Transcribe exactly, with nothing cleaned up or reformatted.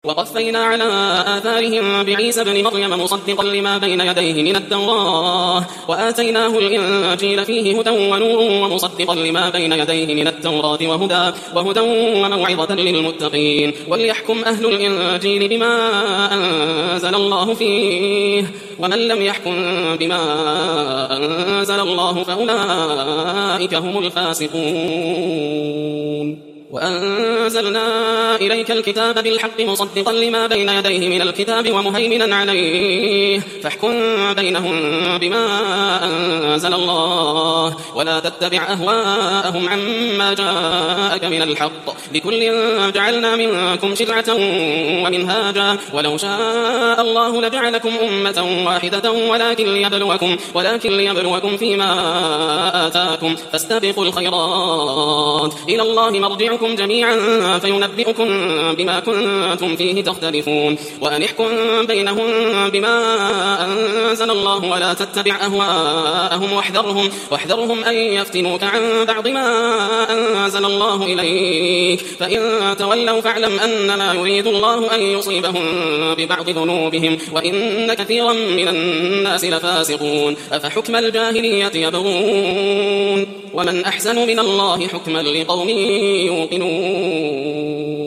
وقفينا على آثارهم بعيسى ابن مريم مصدقا لما بين يديه من التوراة وآتيناه الإنجيل فيه هدى ونور ومصدقا لما بين يديه من التوراة وهدى, وهدى وموعظة للمتقين. وليحكم أهل الإنجيل بما أنزل الله فيه ومن لم يحكم بما أنزل الله فأولئك هم الفاسقون. وأنزلنا إليك الكتاب بالحق مصدقا لما بين يديه من الكتاب ومهيمنا عليه فاحكم بينهم بما أنزل الله ولا تتبع أهواءهم عما جاءك من الحق لكل جعلنا منكم شرعة ومنهاجا ولو شاء الله لجعلكم أمة واحدة ولكن ليبلوكم, ولكن ليبلوكم فيما آتاكم فاستبقوا الخيرات إلى الله مرجعكم جميعا فينبئكم بما كنتم فيه تختلفون. وأن احكم بينهم بما أنزل الله ولا تتبع أهواءهم واحذرهم, واحذرهم أن يفتنوك عن بعض ما أنزل الله إليك فإن تولوا فاعلم أنما يريد الله أن يصيبهم ببعض ذنوبهم وإن كثيرا من الناس لفاسقون. أفحكم الجاهلية يبغون ومن أحسن من الله حكما لقوم يوقنون.